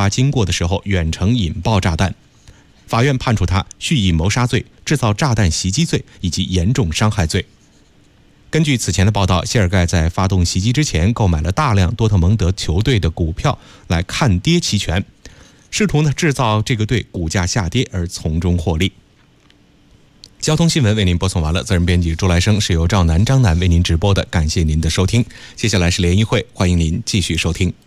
经过的时候远程引爆炸弹。法院判处他蓄意谋杀罪、制造炸弹袭击罪以及严重伤害罪。根据此前的报道，谢尔盖在发动袭击之前购买了大量多特蒙德球队的股票来看跌期权，试图制造这个队股价下跌而从中获利。交通新闻为您播送完了，责任编辑朱来生，是由赵楠、张楠为您直播的，感谢您的收听。接下来是联谊会，欢迎您继续收听。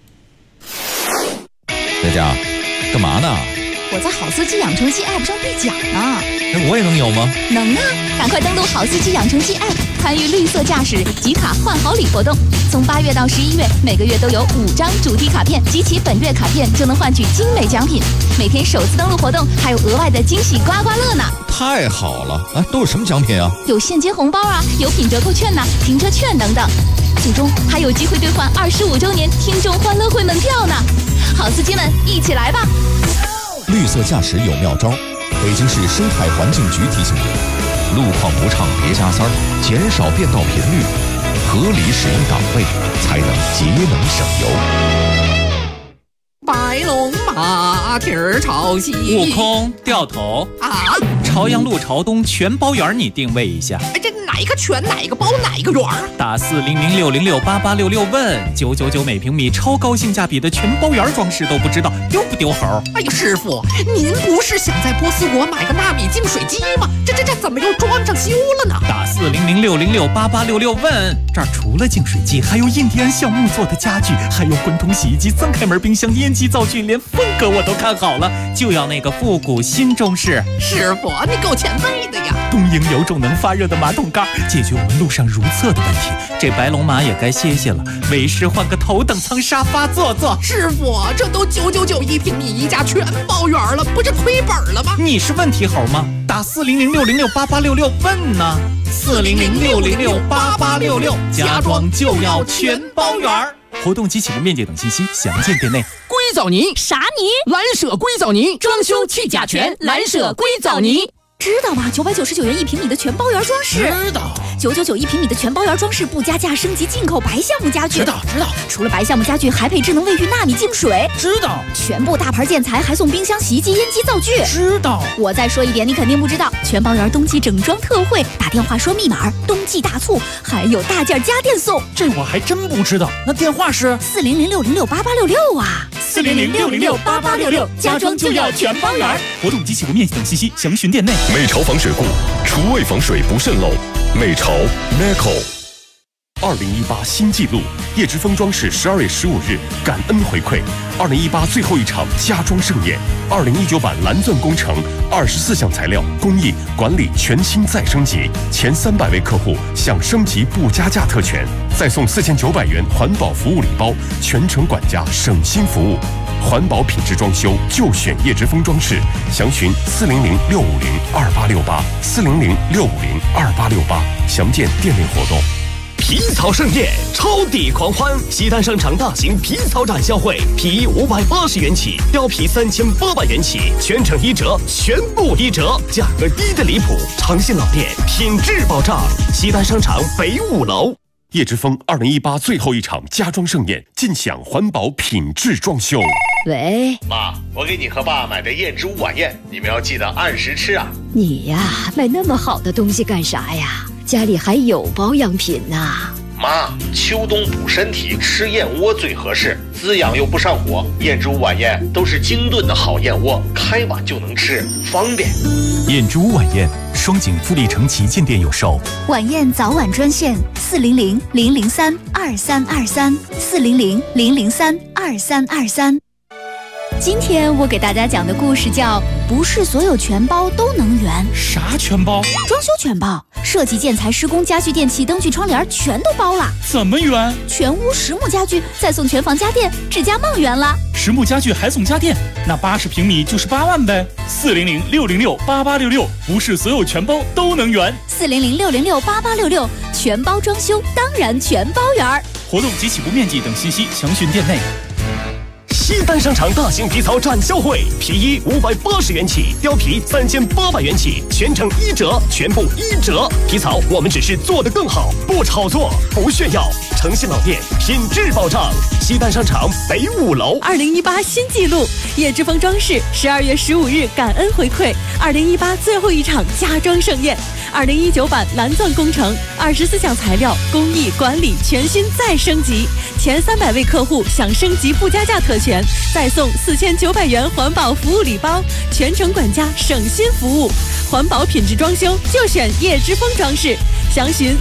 佳佳，干嘛呢？ 我在好司机养成记 App 上兑奖呢。 我也能有吗？ 能啊！赶快登录好司机养成记 App， 参与绿色驾驶集卡换好礼活动。从8月到11月，每个月都有5张主题卡片，集齐本月卡片就能换取精美奖品。每天首次登录活动还有额外的惊喜刮刮乐呢！ 太好了！都有什么奖品啊？ 有现金红包啊，有品折扣券呐，停车券等等。最终还有机会兑换25周年听众欢乐会门票呢！好司机们，一起来吧！ 绿色驾驶有妙招，北京市生态环境局提醒您：路况不畅别加塞儿，减少变道频率，合理使用档位，才能节能省油。 白龙马蹄儿朝西， 悟空掉头啊！ 朝阳路朝东全包圆，你定位一下。 这哪一个全哪一个包哪一个圆儿？ 打40060688866问999每平米，超高性价比的全包圆装饰都不知道，丢不丢猴？ 哎呀，师傅，您不是想在波斯国买个纳米净水机吗？这怎么又装上修了呢？ 打40060688866问，这儿除了净水机，还有印第安橡木做的家具，还有滚筒洗衣机、3开门冰箱、烟机灶具，连风格我都看好了，就要那个复古新中式。 师傅，你够前卫的呀！ 东营有种能发热的马桶盖，解决我们路上如厕的问题。这白龙马也该歇歇了，为师换个头等舱沙发坐坐。 师傅，这都999一平米一家全包圆了，不是亏本了吗？ 你是问题猴吗？打40060688866问呢，40060688866，家装就要全包圆。活动及起步面积等信息详见店内。 硅藻泥啥泥？ 蓝舍硅藻泥，装修去甲醛，蓝舍硅藻泥。 知道吧？999元一平米的全包圆装饰。 知道。 999一平米的全包圆装饰不加价，升级进口白橡木家具。 知道。 除了白橡木家具，还配智能卫浴纳米净水。 知道。 全部大牌建材还送冰箱、洗衣机、烟机、灶具。 知道。 我再说一点，你肯定不知道，全包圆冬季整装特惠，打电话说密码，冬季大促，还有大件家电送。 这我还真不知道，那电话是 40060688866啊 ，40060688866，家装就要全包圆。活动及起步面积等信息详询店内。 美潮防水库，厨卫防水不渗漏。美潮 Meco。2018新纪录，叶之峰装饰12月15日感恩回馈，2018最后一场家装盛宴，2019版蓝钻工程24项材料工艺管理全新再升级，前300位客户享升级不加价特权，再送4900元环保服务礼包，全程管家省心服务。环保品质装修就选叶之峰装饰，详询400-650-2868，400-650-2868，详见店内活动。 皮草盛宴，超抵狂欢！西单商场大型皮草展销会，皮衣580元起，貂皮3800元起，全程1折，全部1折，价格低得离谱。长信老店，品质保障。西单商场北5楼。 叶之峰2018最后一场家装盛宴，尽享环保品质装修。 喂， 妈，我给你和爸买的燕之屋晚宴，你们要记得按时吃啊。 你呀，买那么好的东西干啥呀？家里还有保养品呢。 妈，秋冬补身体，吃燕窝最合适，滋养又不上火。燕之屋晚宴都是精炖的好燕窝，开碗就能吃，方便。 燕之屋晚宴，双井富力城旗舰店有售。 晚宴早晚专线400-003-2323，400-003-2323。今天我给大家讲的故事叫不是所有全包都能圆。 啥全包？ 装修全包，设计、建材、施工、家具、电器、灯具、窗帘全都包了。 怎么圆？ 全屋实木家具，再送全房家电，指甲梦圆了。 实木家具还送家电，那80平米就是8万呗。400-606-8866，不是所有全包都能圆。 400-606-8866，全包装修当然全包圆。 活动及起步面积等信息详询店内。 西单商场大型皮草展销会，皮衣580元起，貂皮3800元起，全程1折，全部1折。皮草我们只是做得更好，不炒作，不炫耀。诚信老店，品质保障。西单商场北5楼。 2018新纪录，叶之峰装饰12月15日感恩回馈，2018最后一场家装盛宴，2019版蓝钻工程，24项材料工艺管理全新再升级，前300位客户享升级不加价特权，再送4900元环保服务礼包，全程管家省心服务，环保品质装修就选叶之峰装饰，详询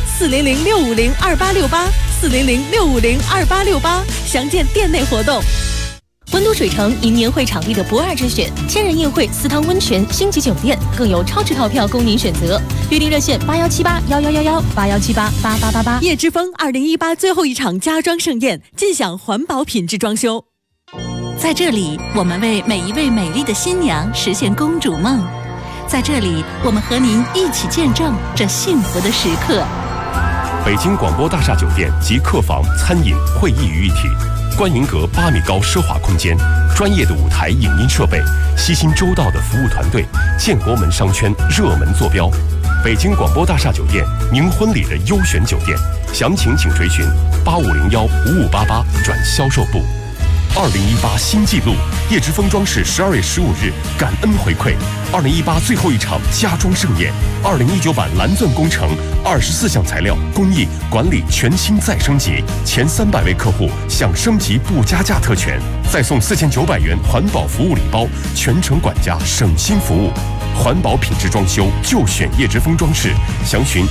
400-650-2868，400-650-2868，详见店内活动。温都水城因年会场地的不二之选，千人宴会、私汤温泉、星级酒店，更有超值套票供您选择。预订热线81781111，81788888。叶之峰2018最后一场家装盛宴，尽享环保品质装修。 在这里，我们为每一位美丽的新娘实现公主梦。在这里，我们和您一起见证这幸福的时刻。 北京广播大厦酒店集客房、餐饮、会议于一体，观银阁8米高奢华空间，专业的舞台影音设备，悉心周到的服务团队，建国门商圈热门坐标。北京广播大厦酒店，您婚礼的优选酒店，详情请垂询8501-5588转销售部。2018新纪录，叶之峰装饰12月15日感恩回馈2018最后一场家装盛宴，2019版蓝钻工程24项材料工艺管理全新再升级，前300位客户享升级不加价特权，再送4900元环保服务礼包，全程管家省心服务。环保品质装修就选叶之峰装饰，详询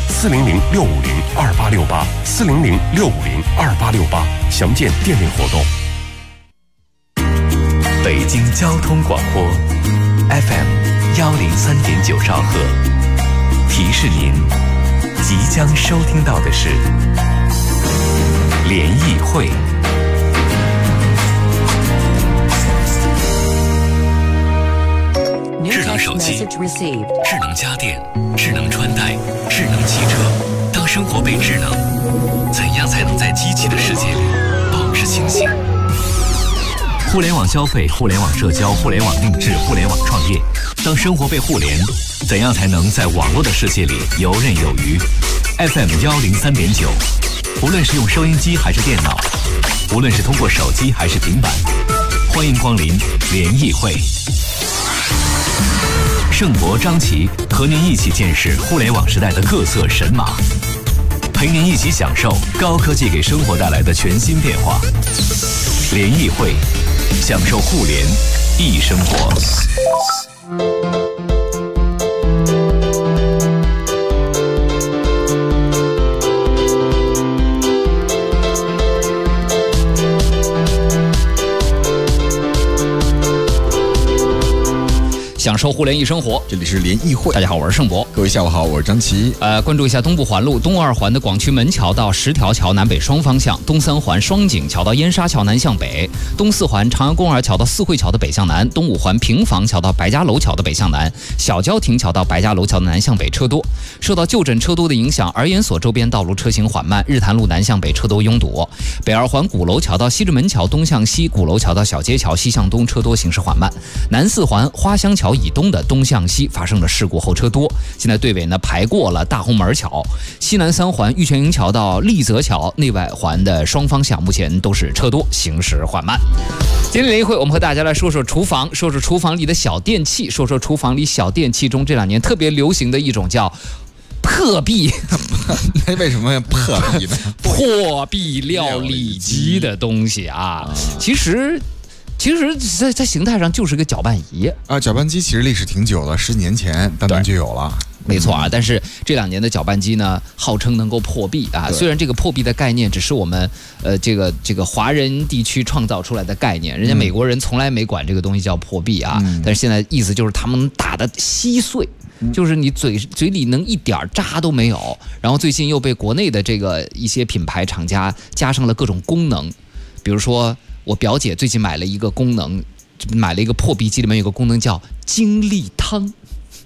400-650-2868，400-650-2868，详见店内活动。 北京交通广播 FM103.9兆赫，提示您即将收听到的是联谊会。智能手机、智能家电、智能穿戴、智能汽车，当生活被智能，怎样才能在机器的世界里保持清醒？互联网消费、互联网社交、互联网定制、互联网创业，当生活被互联，怎样才能在网络的世界里游刃有余？ FM103.9，无论是用收音机还是电脑，无论是通过手机还是平板，欢迎光临联谊会。盛博、张琪和您一起见识互联网时代的各色神马，陪您一起享受高科技给生活带来的全新变化。联谊会，享受互联易生活。 享受互联易生活， 这里是联谊会。 大家好，我是盛博。 各位下午好，我是张琪。 关注一下东部环路东2环的广渠门桥到10条桥南北双方向，东3环双井桥到燕沙桥南向北，东4环长阳公园桥到四惠桥的北向南，东5环平房桥到白家楼桥的北向南，小郊亭桥到白家楼桥的南向北车多。受到旧诊车多的影响，儿研所周边道路车行缓慢，日坛路南向北车多拥堵。北2环鼓楼桥到西直门桥东向西，鼓楼桥到小街桥西向东车多，行驶缓慢。南4环花乡桥以东的东向西发生了事故后车多，现在队尾呢排过了大红门桥。西南3环玉泉营桥到丽泽桥内外环的双方向目前都是车多，行驶缓慢。今天联谊会我们和大家来说说厨房，说说厨房里的小电器，说说厨房里小电器中这2年特别流行的一种叫破壁。 那为什么要破壁呢？ 破壁料理机的东西啊，其实在形态上就是个搅拌仪啊。搅拌机其实历史挺久了，10年前当然就有了。 没错啊，但是这2年的搅拌机呢，号称能够破壁啊。虽然这个破壁的概念只是我们这个华人地区创造出来的概念，人家美国人从来没管这个东西叫破壁啊。但是现在意思就是他们打得稀碎，就是你嘴里能一点渣都没有。然后最近又被国内的这个一些品牌厂家加上了各种功能，比如说我表姐最近买了一个功能，买了一个破壁机，里面有个功能叫精力汤。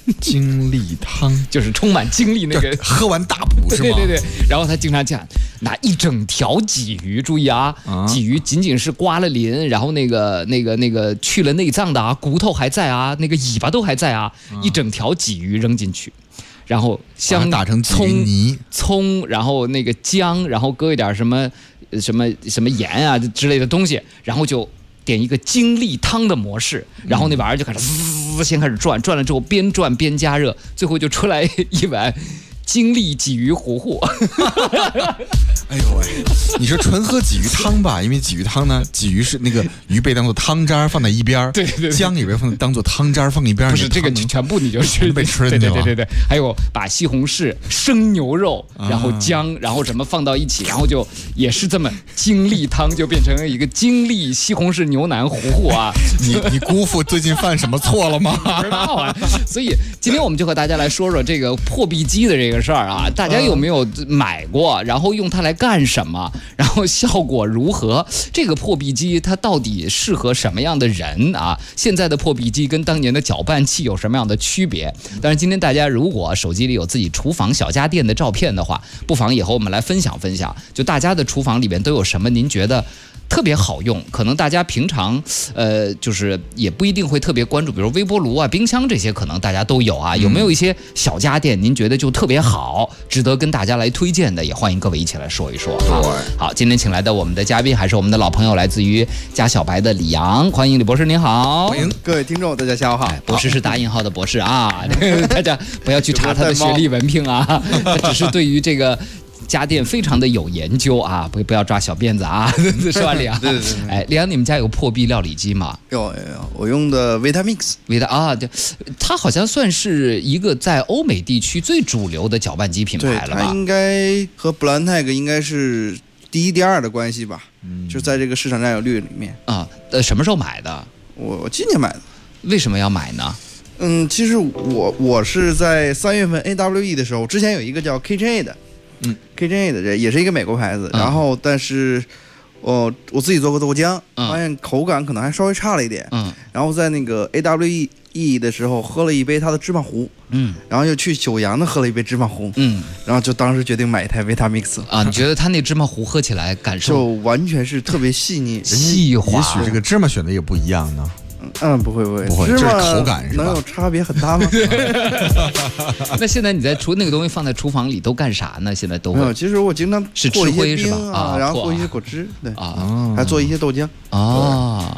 精力汤就是充满精力那个， 喝完大补是吗？ 对。然后他经常讲，拿一整条鲫鱼，注意啊，鲫鱼仅仅是刮了鳞，然后那个去了内脏的啊，骨头还在啊，那个尾巴都还在啊，一整条鲫鱼扔进去。然后香打成鲫鱼泥， 葱，然后那个姜，然后搁一点什么盐啊之类的东西，然后就点一个精力汤的模式，然后那玩意儿就开始滋，先开始转了之后边转边加热，最后就出来一碗精力鲫鱼糊糊。 哎呦喂，你说纯喝鲫鱼汤吧，因为鲫鱼汤呢，鲫鱼是那个鱼被当做汤渣放在一边， 对， 姜也被当做汤渣放一边， 不是这个全部你就是被吃了， 对，还有把西红柿、生牛肉，然后姜，然后什么放到一起，然后就也是这么精力汤就变成一个精力西红柿牛腩糊糊啊！ 你姑父最近犯什么错了吗？ 不知道啊。所以今天我们就和大家来说说这个破壁机的这个事儿啊，大家有没有买过？然后用它来干什么？然后效果如何？这个破壁机它到底适合什么样的人啊？现在的破壁机跟当年的搅拌器有什么样的区别？但是今天大家如果手机里有自己厨房小家电的照片的话，不妨也和我们来分享分享，就大家的厨房里边都有什么您觉得特别好用，可能大家平常就是也不一定会特别关注，比如微波炉啊、冰箱这些，可能大家都有啊。有没有一些小家电您觉得就特别好，值得跟大家来推荐的？也欢迎各位一起来说一说啊。好，今天请来的我们的嘉宾还是我们的老朋友，来自于家小白的李阳，欢迎李博士，您好。 欢迎各位听众，大家下午好。 博士是打引号的博士啊，大家不要去查他的学历文凭啊，他只是对于这个家电非常的有研究啊，不要抓小辫子啊，是吧，李阳？ 对。 哎，李阳，你们家有破壁料理机吗？ 有，我用的 Vitamix。 对，它好像算是一个在欧美地区最主流的搅拌机品牌了吧？ 它应该和 Blantec 应该是第一、第二的关系吧？就在这个市场占有率里面啊。什么时候买的？ 我今年买的。 为什么要买呢？ 其实我是在3月份 AWE 的时候，之前有一个叫 KitchenAid 的。KitchenAid 的这也是一个美国牌子，然后但是我自己做过豆浆，发现口感可能还稍微差了一点，然后在那个 AWE 的时候喝了一杯它的芝麻糊，然后又去九阳的喝了一杯芝麻糊，然后就当时决定买一台 Vitamix 啊。你觉得它那芝麻糊喝起来感受就完全是特别细腻细滑， 也许这个芝麻选的也不一样呢。 不会， 这是口感是吧？ 能有差别很大吗？ 那现在你在那个东西放在厨房里都干啥呢？现在都会。 其实我经常是吃灰是吧？ 然后做一些果汁，对还做一些豆浆啊。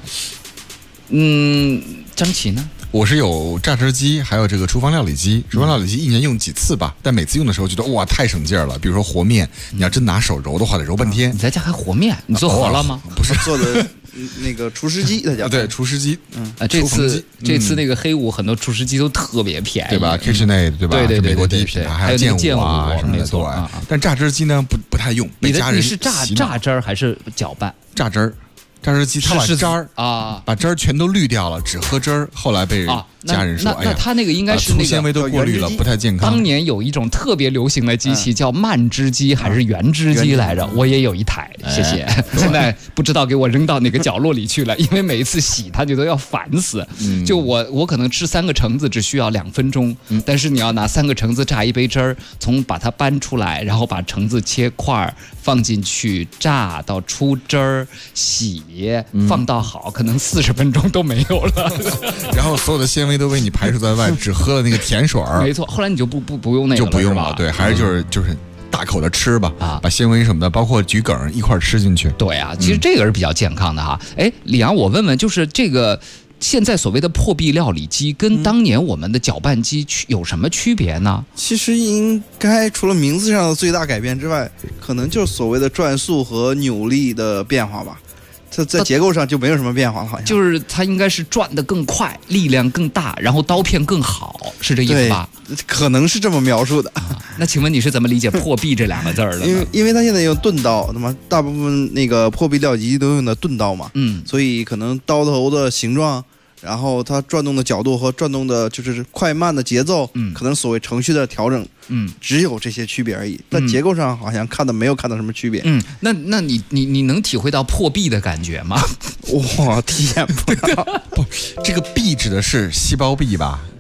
张琪呢？ 我是有榨汁机，还有这个厨房料理机。厨房料理机一年用几次吧，但每次用的时候觉得哇太省劲儿了。比如说和面，你要真拿手揉的话，得揉半天。 你在家还和面？你做和了吗？ 不是做的。那个厨师机，它叫对厨师机。 这次那个黑五很多厨师机都特别便宜， 对吧 ？KitchenAid 对吧？ 对， 美国第一品牌，还有健武啊什么的。对，但榨汁机呢不太用。 你是榨汁儿还是搅拌？ 榨汁儿。榨汁机它把汁儿把汁儿全都滤掉了，只喝汁儿。后来被家人说， 那它那个应该是那个粗纤维都过滤了，不太健康。 当年有一种特别流行的机器叫慢汁机还是原汁机来着？我也有一台，谢谢。现在不知道给我扔到哪个角落里去了，因为每一次洗它就都要烦死。就我可能吃3个橙子只需要2分钟，但是你要拿3个橙子榨一杯汁儿，从把它搬出来，然后把橙子切块放进去榨到出汁儿，洗。放到好，可能40分钟都没有了， 然后所有的纤维都被你排除在外，只喝了那个甜水儿。 没错，后来你就不用那个了， 就不用了，对，还是就是大口的吃吧，把纤维什么的，包括桔梗一块吃进去。 对啊，其实这个是比较健康的哈。哎，李阳，我问问，就是这个现在所谓的破壁料理机跟当年我们的搅拌机有什么区别呢？ 其实应该除了名字上的最大改变之外，可能就是所谓的转速和扭力的变化吧。它在结构上就没有什么变化了，好像就是它应该是转得更快，力量更大，然后刀片更好，是这意思吧？ 可能是这么描述的。 那请问你是怎么理解破壁这2个字儿的呢？ 因为它现在用钝刀，那么大部分那个破壁料理机都用的钝刀嘛，所以可能刀头的形状，然后它转动的角度和转动的就是快慢的节奏，可能所谓程序的调整，只有这些区别而已。但结构上好像没有看到什么区别。 那你能体会到破壁的感觉吗？ 我体验不到。 不，这个壁指的是细胞壁吧？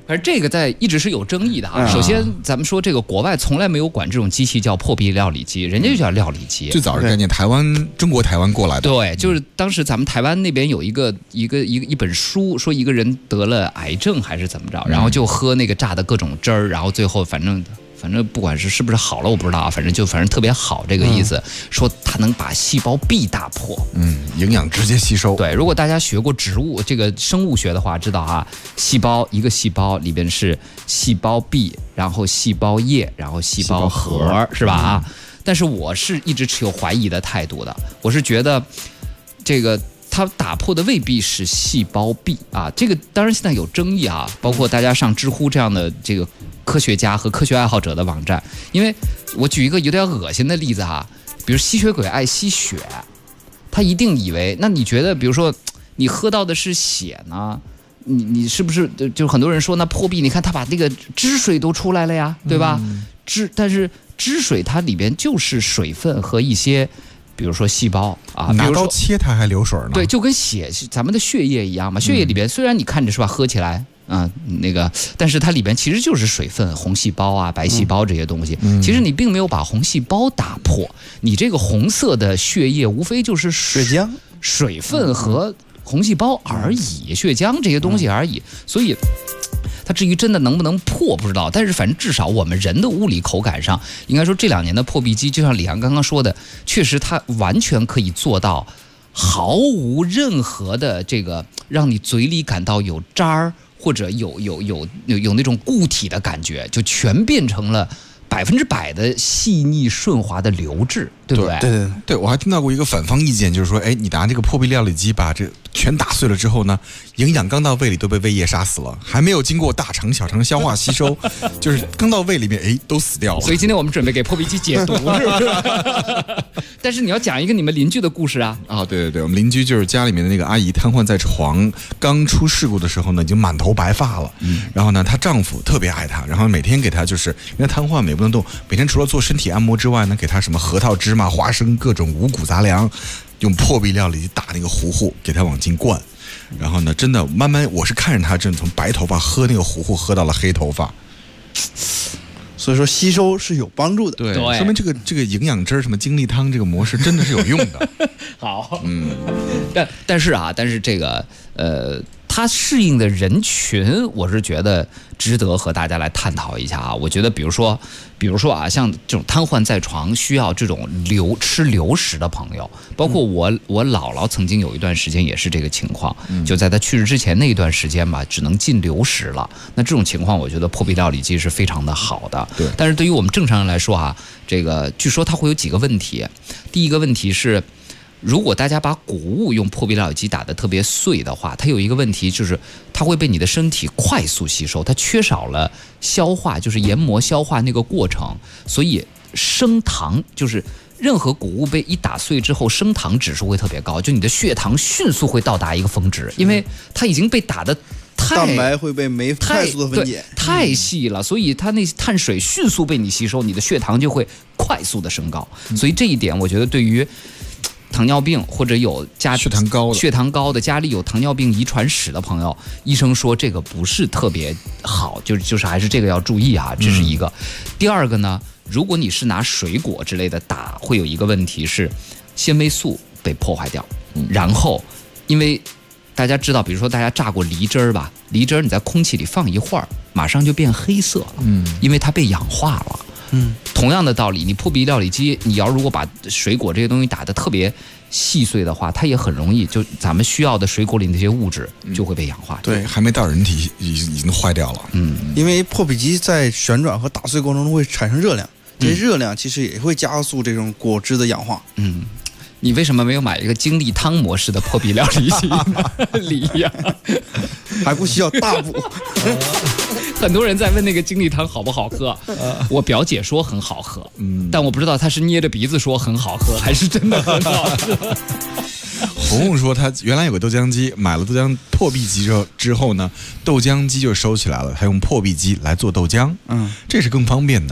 反正这个一直是有争议的啊。首先，咱们说这个国外从来没有管这种机器叫破壁料理机，人家就叫料理机。 最早是概念中国台湾过来的。 对，就是当时咱们台湾那边有一本书，说一个人得了癌症还是怎么着，然后就喝那个榨的各种汁儿，然后最后反正不管是不是好了我不知道啊，反正特别好这个意思，说它能把细胞壁打破， 营养直接吸收。 对，如果大家学过植物这个生物学的话，知道啊，一个细胞里边是细胞壁，然后细胞叶，然后细胞核，是吧啊？但是我是一直持有怀疑的态度的，我是觉得这个。它打破的未必是细胞壁啊，这个当然现在有争议啊，包括大家上知乎这样的这个科学家和科学爱好者的网站，因为我举一个有点恶心的例子哈，比如吸血鬼爱吸血，他一定以为，那你觉得，比如说你喝到的是血呢，你是不是就很多人说那破壁，你看他把那个汁水都出来了呀，对吧？但是汁水它里边就是水分和一些。比如说细胞啊， 拿刀切它还流水呢。 对，就跟咱们的血液一样嘛。血液里边虽然你看着是吧，喝起来但是它里边其实就是水分、红细胞啊、白细胞这些东西。其实你并没有把红细胞打破，你这个红色的血液无非就是血浆、 水分和红细胞而已，血浆这些东西而已。所以。它至于真的能不能破不知道，但是反正至少我们人的物理口感上，应该说这2年的破壁机，就像李阳刚刚说的，确实它完全可以做到毫无任何的这个让你嘴里感到有渣儿或者有那种固体的感觉，就全变成了100%的细腻顺滑的流质，对不对？ 对，我还听到过一个反方意见，就是说，你拿这个破壁料理机把这全打碎了之后呢，营养刚到胃里都被胃液杀死了，还没有经过大肠、小肠消化吸收，就是刚到胃里面，都死掉了。 所以今天我们准备给破壁机解毒，是不是？但是你要讲一个你们邻居的故事啊！ 对，我们邻居就是家里面的那个阿姨瘫痪在床，刚出事故的时候呢，已经满头白发了。然后呢，她丈夫特别爱她，然后每天给她就是因为瘫痪嘛，也不能动，每天除了做身体按摩之外呢，给她什么核桃、芝麻、花生各种五谷杂粮。用破壁料理机打那个糊糊，给它往进灌，然后呢，真的慢慢，我是看着它真的从白头发喝那个糊糊，喝到了黑头发。 所以说吸收是有帮助的， 对，说明这个营养汁什么精力汤这个模式真的是有用的。 好，但是这个它适应的人群，我是觉得值得和大家来探讨一下啊。我觉得，比如说啊，像这种瘫痪在床需要这种吃流食的朋友，包括我姥姥曾经有一段时间也是这个情况，就在她去世之前那一段时间吧，只能进流食了。那这种情况，我觉得破壁料理机是非常的好的。 对， 但是对于我们正常人来说啊，这个据说它会有几个问题。第一个问题是。如果大家把谷物用破壁料理机打得特别碎的话，它有一个问题，就是它会被你的身体快速吸收，它缺少了消化，就是研磨消化那个过程，所以升糖就是任何谷物被一打碎之后，升糖指数会特别高，就你的血糖迅速会到达一个峰值，因为它已经被打得蛋白会被快速的分解， 太细了，所以它那碳水迅速被你吸收，你的血糖就会快速的升高，所以这一点我觉得对于糖尿病或者有血糖高的家里有糖尿病遗传史的朋友，医生说这个不是特别好，就是还是这个要注意啊，这是一个。第二个呢，如果你是拿水果之类的打，会有一个问题是纤维素被破坏掉，然后因为大家知道，比如说大家榨过梨汁儿吧，梨汁儿你在空气里放一会儿，马上就变黑色了，因为它被氧化了。同样的道理，你破壁料理机，你要如果把水果这些东西打得特别细碎的话，它也很容易就咱们需要的水果里那些物质就会被氧化。 对，还没到人体已经坏掉了。 因为破壁机在旋转和打碎过程中会产生热量，这些热量其实也会加速这种果汁的氧化。 你为什么没有买一个精力汤模式的破壁料理机？李阳还不需要大补。 很多人在问那个精力汤好不好喝，我表姐说很好喝，但我不知道她是捏着鼻子说很好喝，还是真的很好喝。 红红说他原来有个豆浆机，买了豆浆破壁机之后呢，豆浆机就收起来了，他用破壁机来做豆浆，这是更方便的。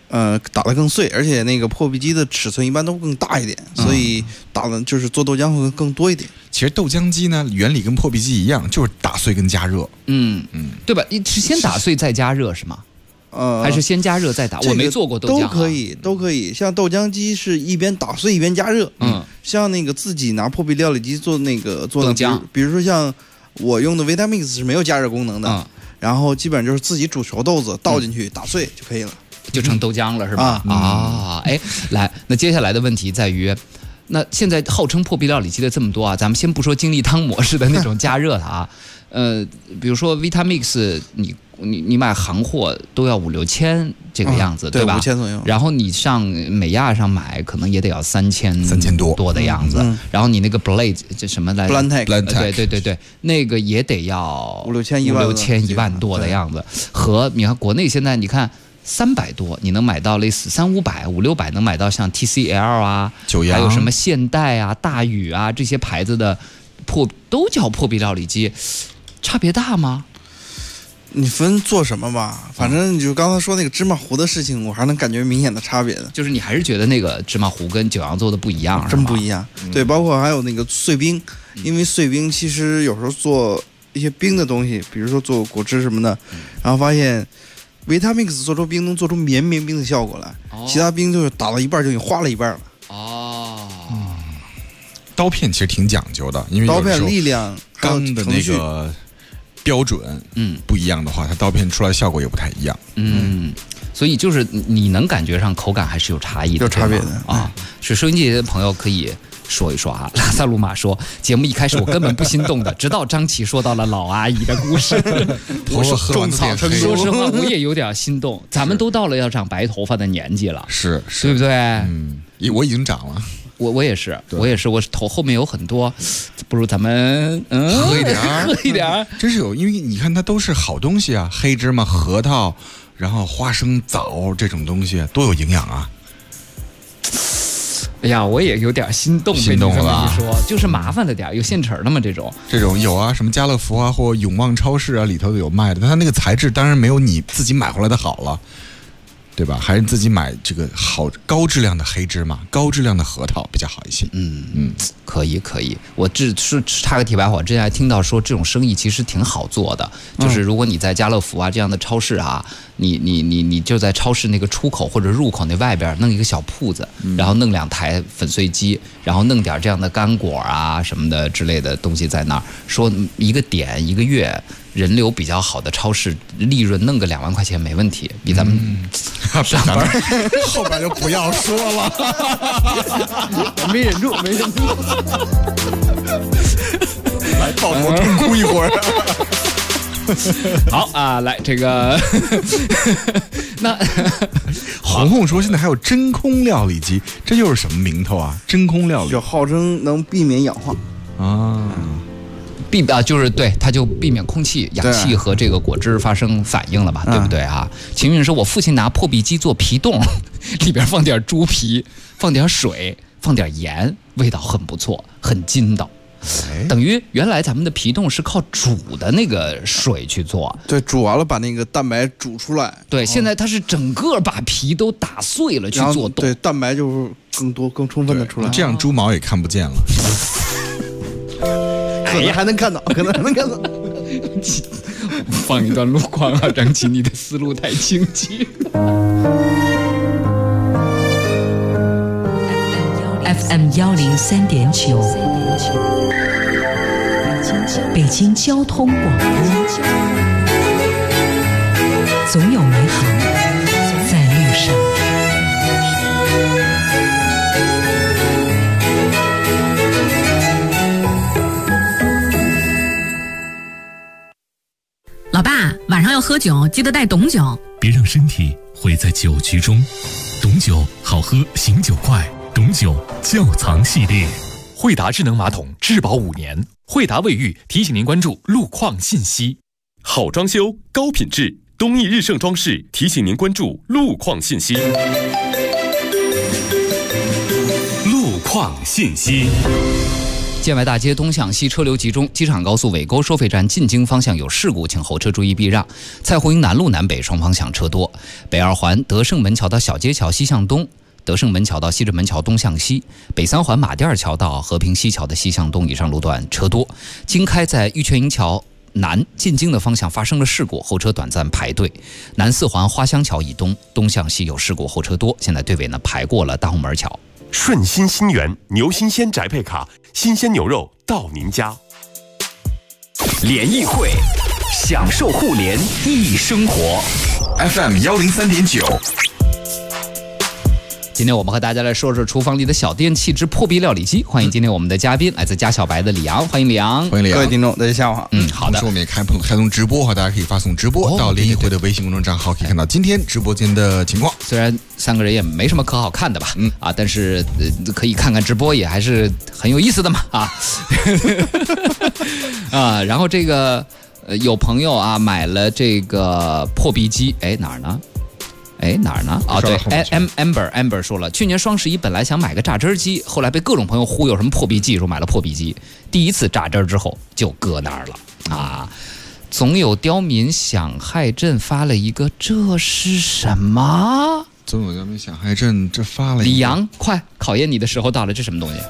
打得更碎，而且那个破壁机的尺寸一般都更大一点，所以打的就是做豆浆会更多一点。 其实豆浆机呢，原理跟破壁机一样，就是打碎跟加热。 对吧？你是先打碎再加热是吗？还是先加热再打？我没做过豆浆， 都可以。像豆浆机是一边打碎一边加热。像那个自己拿破壁料理机做豆浆，比如说像我用的 Vitamix 是没有加热功能的，然后基本上就是自己煮熟豆子倒进去打碎就可以了。 就成豆浆了是吧？来，那接下来的问题在于，那现在号称破壁料理机的这么多啊，咱们先不说精力汤模式的那种加热的啊，比如说 Vitamix， 你买行货都要5、6千这个样子，对吧？5 千左右。 然后你上美亚上买，可能也得要3000多的样子。然后你那个 Blade 这什么来 ？Blantec， 对，那个也得要 5、6千、 1万多的样子。和你看国内现在你看。300多，你能买到类似300、500、600，能买到像 TCL 啊，还有什么现代啊、大宇啊这些牌子的都叫破壁料理机，差别大吗？ 你分做什么吧，反正你就刚才说那个芝麻糊的事情，我还能感觉明显的差别的。 就是你还是觉得那个芝麻糊跟九阳做的不一样， 真不一样。对，包括还有那个碎冰，因为碎冰其实有时候做一些冰的东西，比如说做果汁什么的，然后发现。Vitamix 做出冰能做出绵冰的效果来，其他冰就是打到一半就已经化了一半了。 刀片其实挺讲究的，因为刀片力量、 钢的那个标准，不一样的话，它刀片出来效果也不太一样。 所以就是你能感觉上口感还是有差异的， 有差别的啊。是收音机的朋友可以说一说啊。拉萨鲁马说，节目一开始我根本不心动的，直到张琪说到了老阿姨的故事， 我说种草成说实话，我也有点心动。咱们都到了要长白头发的年纪了， 是对不对？ 我已经长了。 我也是，我头后面有很多，不如咱们喝一点， 真是有，因为你看它都是好东西啊，黑芝麻、核桃，然后花生枣这种东西多有营养啊。 哎呀，我也有点心动了吧？你说就是麻烦了点，有现成的吗？这种有啊，什么家乐福啊或永旺超市啊里头都有卖的，但它那个材质当然没有你自己买回来的好了。对吧？还是自己买这个好高质量的黑芝麻、高质量的核桃比较好一些。 可以。我这是插个题外话，之前还听到说这种生意其实挺好做的，就是如果你在家乐福啊这样的超市啊，你就在超市那个出口或者入口那外边弄一个小铺子，然后弄2台粉碎机，然后弄点这样的干果啊什么的之类的东西在那儿，说一个点1个月。人流比较好的超市，利润弄个2万块钱没问题，比咱们上班后边就不要说了， 没忍住。 来抱头痛哭一会儿。 好啊，来这个，那红红说现在还有真空料理机，这又是什么名头啊？真空料理就号称能避免氧化啊。 就是对，它就避免空气、氧气和这个果汁发生反应了吧，对不对啊？秦云说，我父亲拿破壁机做皮冻，里边放点猪皮，放点水，放点盐，味道很不错，很筋道。等于原来咱们的皮冻是靠煮的那个水去做， 对，煮完了把那个蛋白煮出来。 对，现在它是整个把皮都打碎了去做冻， 对，蛋白就是更多、更充分的出来。 这样猪毛也看不见了。 可能还能看到， 放一段路况啊，张琪，你的思路太清晰。 FM 103.9，北京交通广播，总有美好在路上。 老爸，晚上要喝酒，记得带董酒。 别让身体毁在酒局中。董酒好喝，醒酒快。董酒窖藏系列， 惠达智能马桶质保5年。惠达卫浴提醒您关注路况信息。 好装修，高品质，东义日盛装饰提醒您关注路况信息。 路况信息。 建外大街东向西车流集中，机场高速尾沟收费站进京方向有事故，请后车注意避让。蔡胡营南路南北双方向车多。北二环德胜门桥到小街桥西向东，德胜门桥到西直门桥东向西，北三环马甸桥到和平西桥的西向东以上路段车多。京开在玉泉营桥南进京的方向发生了事故，后车短暂排队。南四环花乡桥以东东向西有事故，后车多，现在队尾呢排过了大红门桥。 顺心新源牛新鲜宅配卡，新鲜牛肉到您家。 联谊会，享受互联易生活。FM 103.9。 今天我们和大家来说说厨房里的小电器之破壁料理机。欢迎今天我们的嘉宾，来自家小白的李阳，欢迎李阳， 欢迎李阳， 各位听众，大家下午好。 好的。 我们也开通直播，大家可以发送直播到联谊会的微信公众账号，可以看到今天直播间的情况。 虽然三个人也没什么可好看的吧，但是可以看看直播，也还是很有意思的嘛然后这个有朋友啊买了这个破壁机，哪儿呢？对 ，Amber 说了，去年双11本来想买个榨汁机，后来被各种朋友忽悠什么破壁机，说买了破壁机，第一次榨汁之后就搁那儿了啊。总有刁民想害朕发了一个，这是什么？ 总有刁民想害朕，这发了一个。 李阳，快，考验你的时候到了，这什么东西？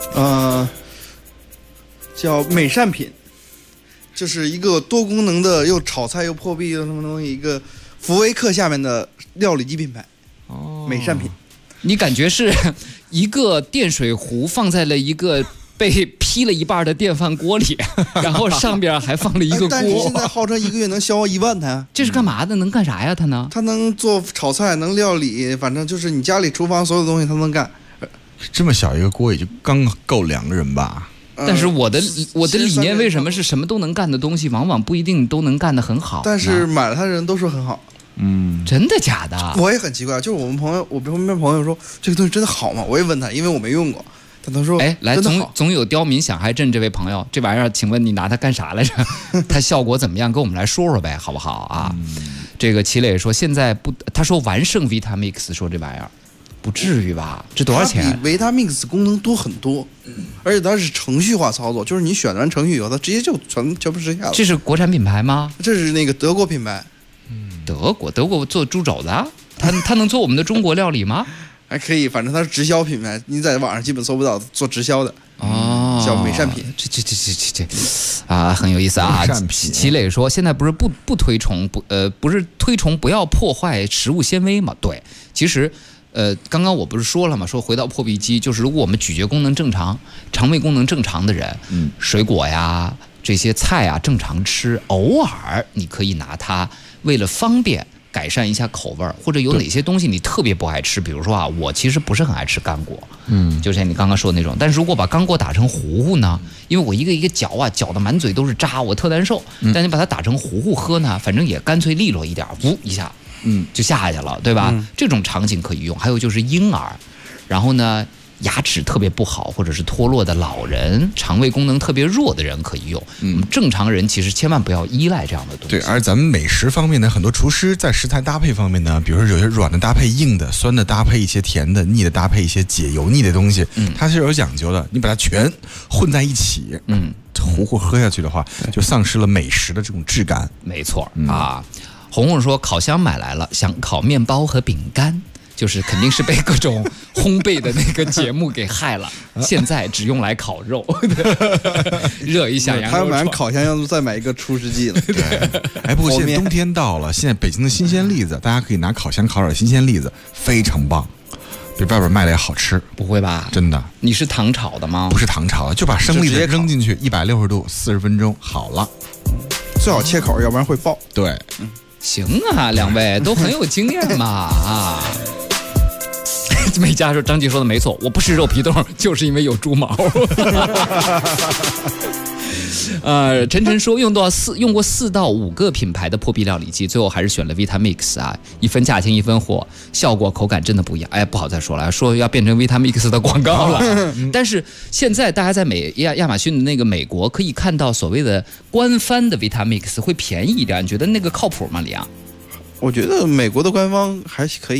叫美善品，就是一个多功能的，又炒菜又破壁又什么东西，一个福威克下面的料理机品牌。美善品。 你感觉是一个电水壶放在了一个被劈了一半的电饭锅里，然后上边还放了一个锅。 但是现在号称一个月能消耗1万台。 这是干嘛的？能干啥呀？它呢？ 它能做炒菜，能料理，反正就是你家里厨房所有东西它能干。 这么小一个锅也就刚够2个人吧。 但是我的理念为什么是什么都能干的东西，往往不一定都能干得很好？ 但是买了它的人都说很好。 真的假的？ 我也很奇怪，就是我身边朋友说这个东西真的好吗？我也问他，因为我没用过。他说， 来，总有刁民想害朕这位朋友，这玩意儿，请问你拿它干啥来着？它效果怎么样？跟我们来说说呗，好不好啊？这个齐磊说现在不，他说完胜 Vitamix， 说这玩意儿不至于吧？这多少钱？ 它比 Vitamix 功能多很多，而且它是程序化操作，就是你选完程序以后，它直接就全部实现了。 这是国产品牌吗？ 这是那个德国品牌。 德国做猪肘子，他能做我们的中国料理吗？ 还可以，反正它是直销品牌，你在网上基本搜不到做直销的叫美善品。 这很有意思啊。齐磊说现在不是不推崇不是推崇不要破坏食物纤维吗？对，其实刚刚我不是说了吗？说回到破壁机，就是如果我们咀嚼功能正常、肠胃功能正常的人，水果呀这些菜啊正常吃，偶尔你可以拿它为了方便改善一下口味，或者有哪些东西你特别不爱吃，比如说啊，我其实不是很爱吃干果，就像你刚刚说的那种。但是如果把干果打成糊糊呢，因为我一个一个嚼啊，嚼的满嘴都是渣，我特难受。但你把它打成糊糊喝呢，反正也干脆利落一点，呜一下，就下去了，对吧？这种场景可以用。还有就是婴儿，然后呢，牙齿特别不好或者是脱落的老人，肠胃功能特别弱的人可以用。正常人其实千万不要依赖这样的东西。 对，而咱们美食方面呢，很多厨师在食材搭配方面呢，比如说有些软的搭配硬的，酸的搭配一些甜的，腻的搭配一些解油腻的东西，它是有讲究的。你把它全混在一起，糊糊喝下去的话，就丧失了美食的这种质感。 没错啊。红红说烤箱买来了，想烤面包和饼干。就是肯定是被各种烘焙的那个节目给害了，现在只用来烤肉，热一下羊肉串。 他要买烤箱，要再买一个除湿机了。 对，不过现在冬天到了，现在北京的新鲜栗子，大家可以拿烤箱烤点新鲜栗子，非常棒，比外边卖的也好吃。 不会吧？ 真的？ 你是糖炒的吗？ 不是糖炒的，就把生栗子扔进去，160度40分钟好了。 最好切口，要不然会爆。 对， 行啊，两位都很有经验嘛啊。美嘉说张继说的没错，我不吃肉皮冻就是因为有猪毛。晨晨说用过4到5个品牌的破壁料理机，最后还是选了 Vitamix 啊，一分价钱一分货，效果口感真的不一样。哎，不好再说了，说要变成 Vitamix 的广告了。但是现在大家在亚马逊的那个美国可以看到所谓的官方的 Vitamix 会便宜一点，你觉得那个靠谱吗，李阳？ 我觉得美国的官方还可以。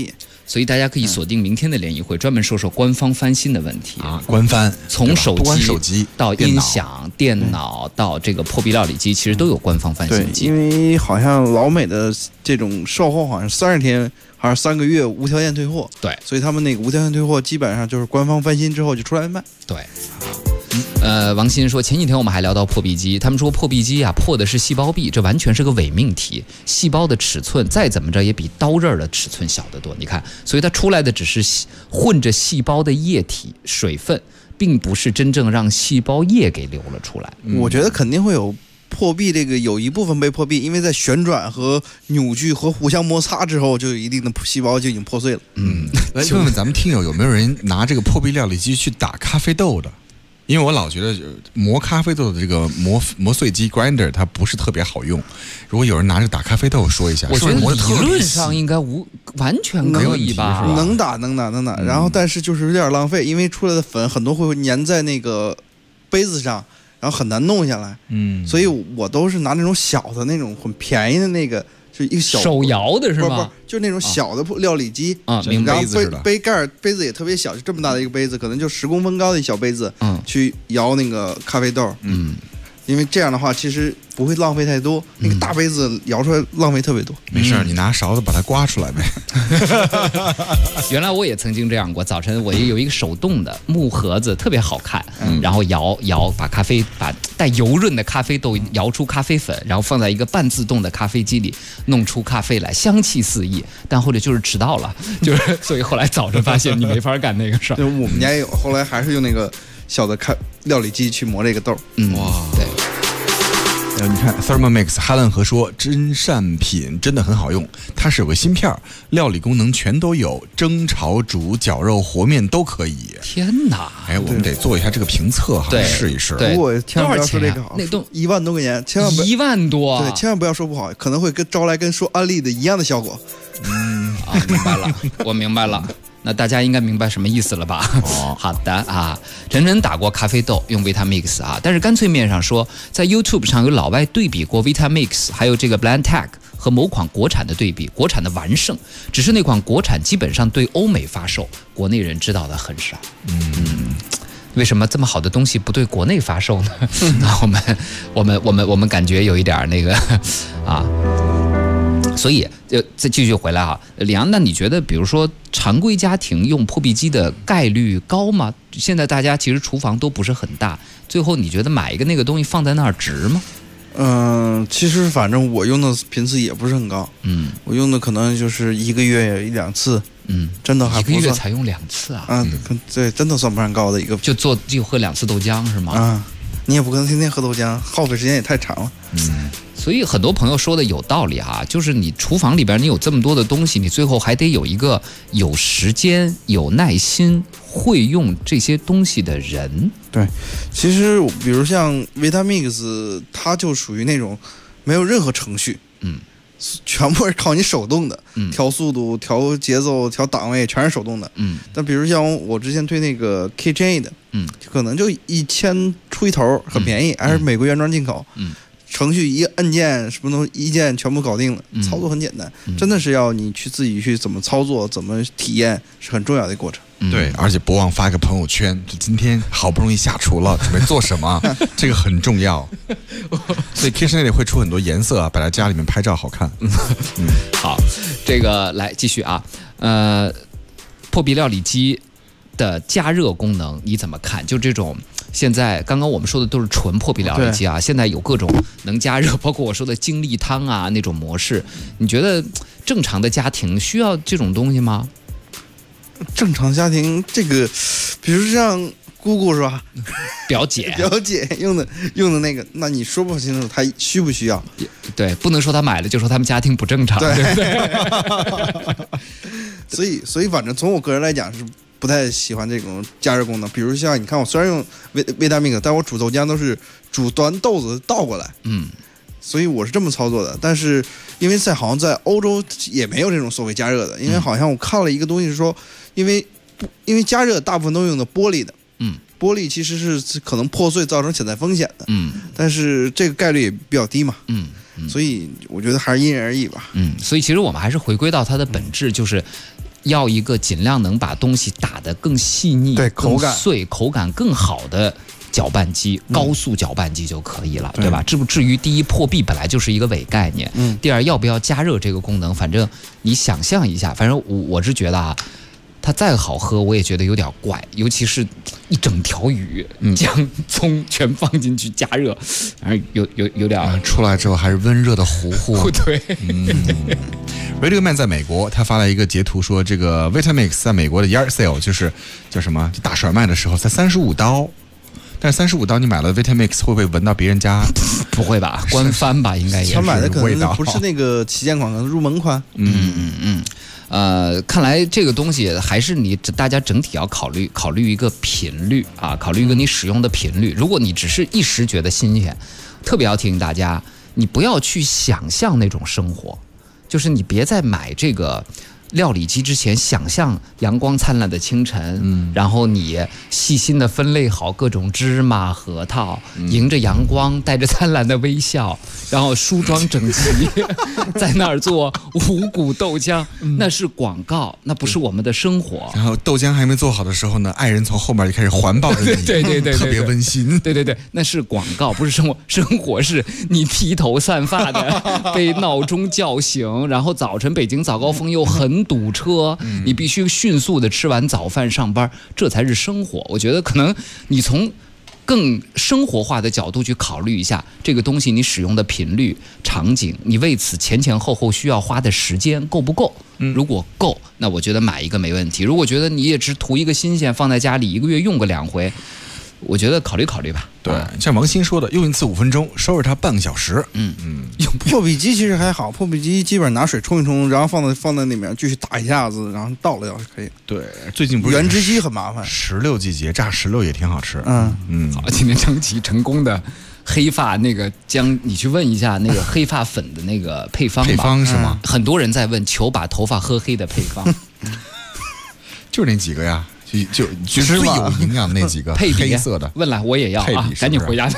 所以大家可以锁定明天的联谊会，专门说说官方翻新的问题啊。官翻从手机到音响、电脑到这个破壁料理机，其实都有官方翻新机。 因为好像老美的这种售后好像30天还是3个月无条件退货。 对， 所以他们那个无条件退货基本上就是官方翻新之后就出来卖。 对。王鑫说，前几天我们还聊到破壁机，他们说破壁机啊破的是细胞壁，这完全是个伪命题。细胞的尺寸再怎么着也比刀刃的尺寸小得多，你看，所以它出来的只是混着细胞的液体水分，并不是真正让细胞液给流了出来。 我觉得肯定会有破壁，这个有一部分被破壁，因为在旋转和扭矩和互相摩擦之后，就有一定的细胞就已经破碎了。 来问问咱们听友有没有人拿这个破壁料理机去打咖啡豆的？因为我老觉得磨咖啡豆的这个磨碎机 grinder 它不是特别好用。如果有人拿着打咖啡豆，说一下， 我觉得理论上应该完全可以吧？ 能打。然后但是就是有点浪费，因为出来的粉很多会粘在那个杯子上，然后很难弄下来。所以我都是拿那种小的那种很便宜的那个。就一个小手摇的是吗？ 不，就那种小的料理机啊，明白。 然后杯子也特别小，就这么大的一个杯子，可能就10公分高的一小杯子，去摇那个咖啡豆，因为这样的话其实不会浪费太多。那个大杯子摇出来浪费特别多。 没事，你拿勺子把它刮出来呗。 原来我也曾经这样过，早晨我也有一个手动的木盒子，特别好看，然后摇把带油润的咖啡豆摇出咖啡粉，然后放在一个半自动的咖啡机里，弄出咖啡来，香气四溢。但后来就是迟到了，所以后来早晨发现你没法干那个事儿。 我们家也有，后来还是用那个小的料理机去磨这个豆。 哇，对。 你看 Thermomix 哈兰和说真善品真的很好用，它是有个芯片，料理功能全都有，蒸、炒、煮、绞肉、和面都可以。 天哪！ 哎，我们得做一下这个评测哈，试一试。 不过千万不要说这个好， 那都 1万多块钱，千万不要 1万多， 对，千万不要说不好，可能会招来跟说安利的一样的效果。 明白了，我明白了。那大家应该明白什么意思了吧？好的啊，晨晨打过咖啡豆，用 Vitamix 啊，但是干脆面上说，在 YouTube 上有老外对比过 Vitamix， 还有这个 Blendtec 和某款国产的对比，国产的完胜，只是那款国产基本上对欧美发售，国内人知道的很少。为什么这么好的东西不对国内发售呢？那我们感觉有一点那个啊。所以再继续回来啊，李阳，那你觉得比如说常规家庭用破壁机的概率高吗？现在大家其实厨房都不是很大，最后你觉得买一个那个东西放在那儿值吗？ 其实反正我用的频次也不是很高，我用的可能就是1个月1-2次，真的还不算。1个月才用2次啊？ 对，真的算不上高的一个。 就喝2次豆浆是吗？ 你也不可能天天喝豆浆，耗费时间也太长了。 所以很多朋友说的有道理啊，就是你厨房里边你有这么多的东西，你最后还得有一个有时间、有耐心、会用这些东西的人。 对，其实比如像 Vitamix， 它就属于那种没有任何程序，全部是靠你手动的，调速度、调节奏、调档位，全是手动的。但比如像我之前推那个 KitchenAid，可能就1000出一头，很便宜，还是美国原装进口。程序一按键什么都一键全部搞定了，操作很简单，真的是要你去自己去怎么操作、怎么体验是很重要的过程。 对，而且不忘发个朋友圈，就今天好不容易下厨了，准备做什么，这个很重要。所以 KitchenAid 会出很多颜色啊，摆在家里面拍照好看。 好，这个来继续啊，破壁料理机的加热功能你怎么看？就这种。现在刚刚我们说的都是纯破壁料理机啊，现在有各种能加热，包括我说的精力汤啊那种模式，你觉得正常的家庭需要这种东西吗？ 正常家庭这个，比如像姑姑是吧？ 表姐用的那个，那你说不清楚她需不需要？ 对，不能说她买了就说他们家庭不正常，对不对？所以反正从我个人来讲是。不太喜欢这种加热功能，比如像你看，我虽然用Vitamix，但我煮豆浆都是煮端豆子倒过来，所以我是这么操作的。但是因为好像在欧洲也没有这种所谓加热的，因为好像我看了一个东西是说，因为加热大部分都用的玻璃的，玻璃其实是可能破碎造成潜在风险的，但是这个概率也比较低嘛，所以我觉得还是因人而异吧， 所以其实我们还是回归到它的本质，就是。 要一个尽量能把东西打得更细腻、 对口感更碎、口感更好的搅拌机，高速搅拌机就可以了，对吧？至于第一破壁本来就是一个伪概念，第二要不要加热这个功能，反正你想象一下，反正我是觉得啊。它再好喝，我也觉得有点怪，尤其是一整条鱼，姜、葱全放进去加热，反正有点出来之后还是温热的糊糊。 对 ，Radio Man 在美国，他发了一个截图说，这个 Vitamix 在美国的 Yard Sale 就是叫什么大甩卖的时候才35刀。但是35刀你买了 Vitamix 会不会闻到别人家？ 不会吧，官方吧应该也是。 他买的可能不是那个旗舰款，可能入门款。 看来这个东西还是大家整体要考虑一个频率啊，考虑一个你使用的频率。如果你只是一时觉得新鲜，特别要提醒大家，你不要去想象那种生活，就是你别在买这个料理机之前想象阳光灿烂的清晨，然后你细心的分类好各种芝麻核桃，迎着阳光带着灿烂的微笑，然后梳妆整齐在那儿做五谷豆浆，那是广告，那不是我们的生活。 然后豆浆还没做好的时候呢，爱人从后面就开始环抱着你， 对， 特别温馨。 对，那是广告，不是生活。生活是你披头散发的被闹钟叫醒，然后早晨北京早高峰又很堵车，你必须迅速的吃完早饭上班，这才是生活。我觉得可能你从更生活化的角度去考虑一下这个东西，你使用的频率、场景，你为此前后需要花的时间够不够？如果够，那我觉得买一个没问题。如果觉得你也只图一个新鲜，放在家里1个月用个2回，我觉得考虑吧。 对，像王鑫说的，用一次5分钟，收拾它半个小时。 破壁机其实还好，破壁机基本上拿水冲一冲，然后放在里面继续打一下子，然后倒了就可以。 对，最近不是原汁机很麻烦， 石榴季节炸石榴也挺好吃。 好，今天张琪成功的黑发那个你去问一下那个黑发粉的那个配方吧。 配方是吗？ 很多人在问求把头发喝黑的配方， 就是那几个呀。就最有营养那几个配黑色的， 问了我也要啊，赶紧回家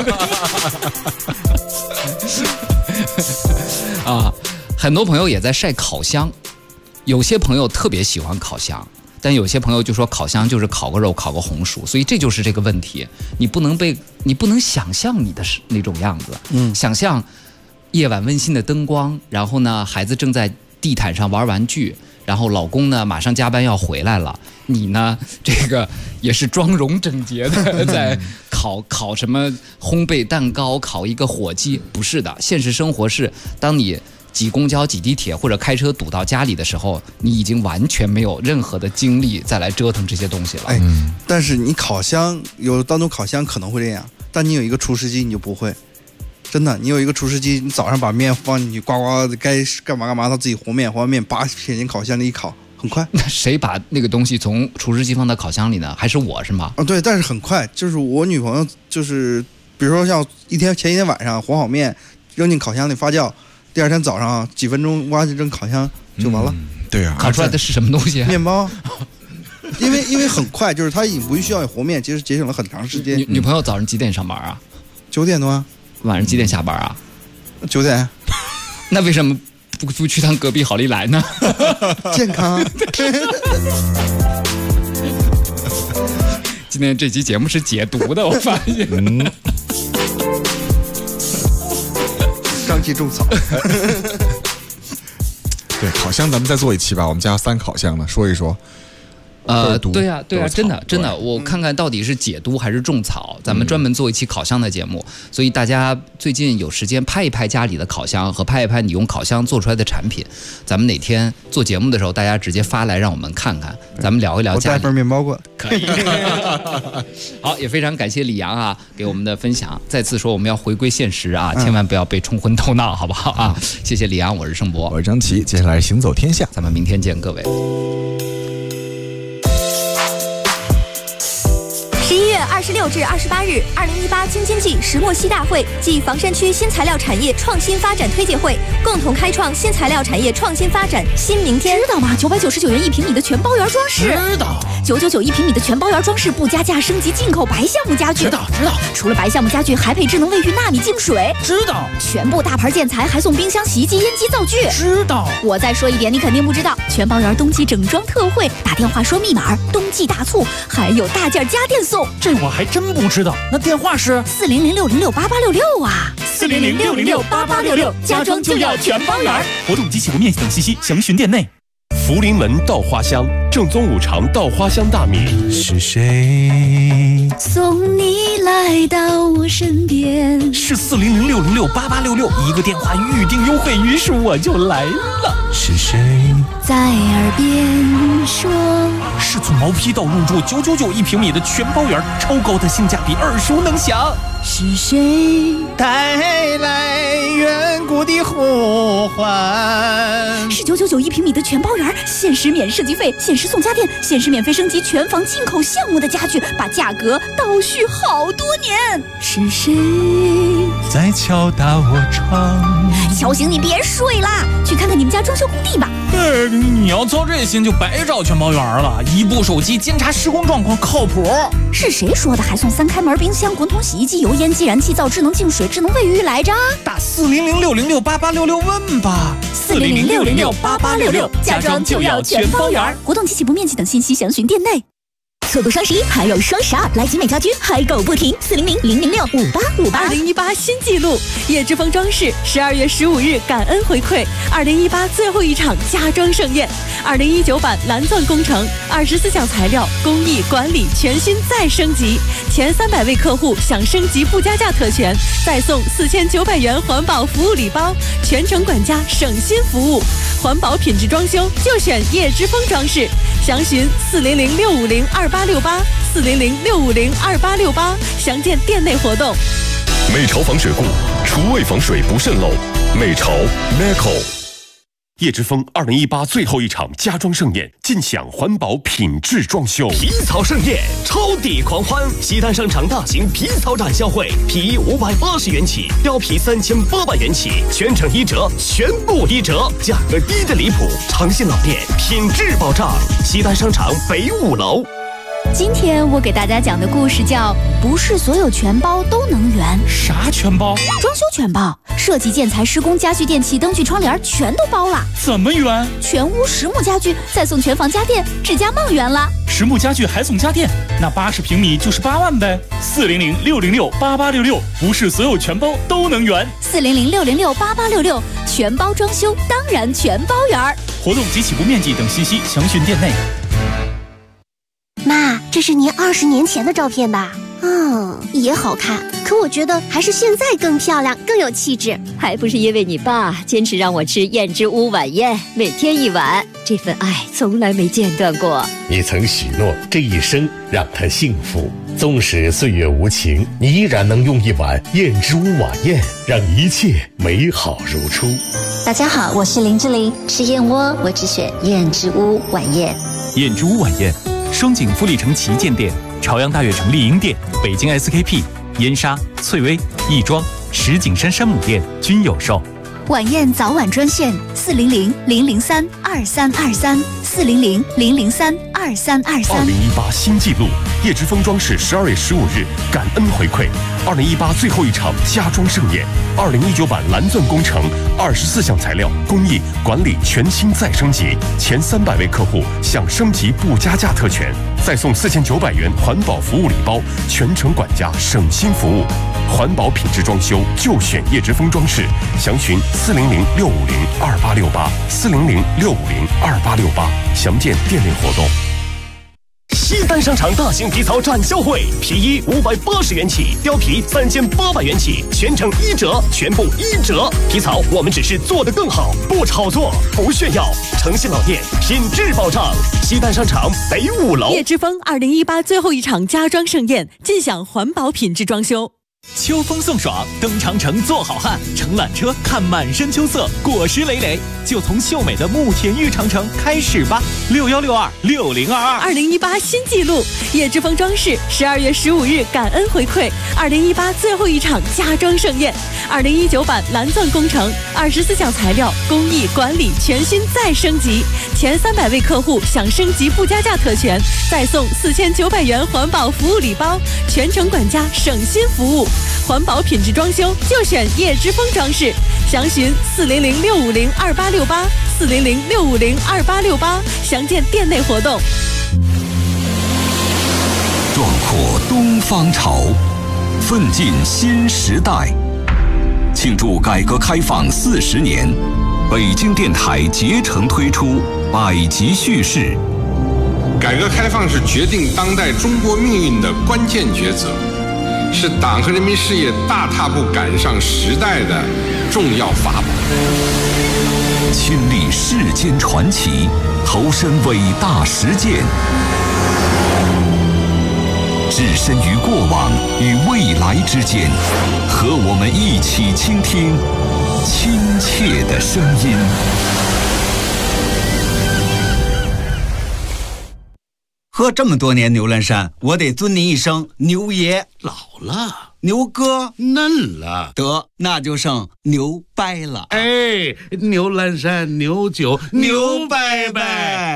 啊！很多朋友也在晒烤箱，有些朋友特别喜欢烤箱，但有些朋友就说烤箱就是烤个肉、烤个红薯，所以这就是这个问题，你不能想象你的那种样子，想象夜晚温馨的灯光，然后呢，孩子正在地毯上玩玩具。然后老公呢马上加班要回来了，你呢这个也是妆容整洁的在烤什么烘焙蛋糕，烤一个火鸡，不是的，现实生活是当你挤公交挤地铁或者开车堵到家里的时候，你已经完全没有任何的精力再来折腾这些东西了。 但是你烤箱有当中烤箱可能会这样，但你有一个除湿机你就不会。真的，你有一个除湿机，你早上把面放进去，呱呱该干嘛干嘛，它自己和面，和完面拔撇进烤箱里一烤，很快。 那谁把那个东西从除湿机放到烤箱里呢？还是我是吗？ 对，但是很快，就是我女朋友就是比如说像前一天晚上和好面扔进烤箱里发酵，第二天早上几分钟挖去扔烤箱就完了。 对啊， 烤出来的是什么东西？ 面包。因为很快，就是它已经不需要和面，其实节省了很长时间。 女朋友早上几点上班啊 ？9点多啊。 晚上几点下班啊 ？9点。 那为什么不去趟隔壁好利来呢？ 健康。 今天这期节目是解毒的，我发现。 瘴气种草。 对，烤箱咱们再做一期吧，我们家有3烤箱呢，说一说。 对啊，真的，我看看到底是解毒还是种草，咱们专门做一期烤箱的节目。所以大家最近有时间拍一拍家里的烤箱和拍一拍你用烤箱做出来的产品，咱们哪天做节目的时候，大家直接发来让我们看看，咱们聊一聊家里。 我带份面包过来， 可以。好，也非常感谢李阳啊给我们的分享。再次说我们要回归现实啊，千万不要被冲昏头脑，好不好啊？谢谢李阳，我是盛博， 我是张琪，接下来行走天下， 咱们明天见，各位。 11月 26至28日，2018京津冀石墨烯大会暨房山区新材料产业创新发展推介会共同开创新材料产业创新发展新明天。 知道吗？999元1平米的全包圆装饰。 知道。 9991平米的全包圆装饰不加价升级进口白橡木家具。 知道。 除了白橡木家具，还配智能卫浴纳米净水。 知道。 全部大牌建材还送冰箱、洗衣机、烟机、灶具。 知道。 我再说一点，你肯定不知道，全包圆冬季整装特惠，打电话说密码，冬季大促，还有大件家电送。 这我还真不知道。那电话是 400-606-8866啊 ，400-606-8866，家装就要全包圆。活动及起步面积等信息详询店内。 福临门稻花香，正宗五常稻花香大米。 是谁送你来到我身边？ 是400-606-8866，一个电话预定优惠，于是我就来了。是谁在耳边说？ 是从毛坯到入住9991平米的全包圆，超高的性价比，耳熟能详。 是谁带来远古的呼唤？ 是9991平米的全包圆，限时免设计费，限时送家电，限时免费升级全房进口项目的家具，把价格倒续好多年。是谁在敲打我窗？ 小醒，你别睡啦，去看看你们家装修工地吧。 你要操这心就白找全包圆了，一部手机监察施工状况靠谱。 是谁说的还送3开门冰箱、滚筒洗衣机、油烟机、燃气灶、智能净水、智能卫浴来着？ 打400-606-8866问吧。 400-606-8866，家装就要全包圆。活动及起步面积等信息详询店内。错过双11还有双12，来集美家居嗨购不停，400-006-5858。 2018新纪录，叶之峰装饰12月15日感恩回馈2018最后一场家装盛宴，2019版蓝钻工程24项材料工艺管理全新再升级，前300位客户享升级不加价特权，再送4900元环保服务礼包，全程管家省心服务，环保品质装修就选叶之峰装饰，详询400-650-2868，400-650-2868，详见店内活动。 美潮防水库，厨卫防水不渗漏。美潮 Meco。叶之峰2018最后一场家装盛宴，尽享环保品质装修。 皮草盛宴，超抵狂欢！西单商场大型皮草展销会，皮衣580元起，貂皮3800元起，全程1折，全部1折，价格低的离谱。长信老店，品质保障。西单商场北5楼。 今天我给大家讲的故事叫不是所有全包都能圆。 啥全包？ 装修全包，设计、建材、施工、家具、电器、灯具、窗帘全都包了。 怎么圆？ 全屋实木家具，再送全房家电，指甲梦圆了。 实木家具还送家电，那80平米就是8万呗。400-606-8866，不是所有全包都能圆。 400-606-8866，全包装修当然全包圆。 活动及起步面积等信息详询店内。 妈，这是您20年前的照片吧？也好看，可我觉得还是现在更漂亮，更有气质。 还不是因为你爸坚持让我吃燕之屋晚宴，每天1碗，这份爱从来没间断过。 你曾许诺这一生让他幸福，纵使岁月无情，你依然能用1碗燕之屋晚宴，让一切美好如初。 大家好，我是林志玲，吃燕窝我只选燕之屋晚宴。 燕之屋晚宴，双井富力城旗舰店、朝阳大悦城丽婴店、北京 SKP、燕莎、翠微、亦庄、石景山山姆店均有售。 晚宴早晚专线400-003-2323，400-003-2323。 2018新纪录，叶之峰装饰12月15日感恩回馈2018最后一场家装盛宴，2019版蓝钻工程24项材料工艺管理全新再升级，前300位客户享升级不加价特权，再送4900元环保服务礼包，全程管家省心服务。环保品质装修就选叶之峰装饰，详询400-650-2868，400-650-2868，详见店内活动。 西单商场大型皮草展销会，皮衣580元起，貂皮3800元起，全程1折，全部1折。皮草我们只是做得更好，不炒作，不炫耀。诚信老店，品质保障。西单商场北5楼。 叶之峰2018最后一场家装盛宴，尽享环保品质装修。 秋风送爽，登长城做好汉，乘缆车看满山秋色，果实累累，就从秀美的慕田峪长城开始吧。61626022，2018 新纪录，叶之峰装饰12月15日感恩回馈，2018最后一场家装盛宴，2019版蓝钻工程，24项材料，工艺管理全新再升级，前300位客户享升级不加价特权，再送4900元环保服务礼包，全程管家省心服务。环保品质装修就选叶之峰装饰，详询400-650-2868，400-650-2868，详见店内活动。 壮阔东方潮，奋进新时代。庆祝改革开放40年，北京电台竭诚推出百集叙事。 改革开放是决定当代中国命运的关键抉择，是党和人民事业大踏步赶上时代的重要法宝。 亲历世间传奇，投身伟大实践，置身于过往与未来之间，和我们一起倾听亲切的声音。 喝这么多年牛栏山，我得尊您一声牛爷。 老了， 牛哥嫩了， 得那就剩牛掰了。 哎，牛栏山牛酒牛掰掰。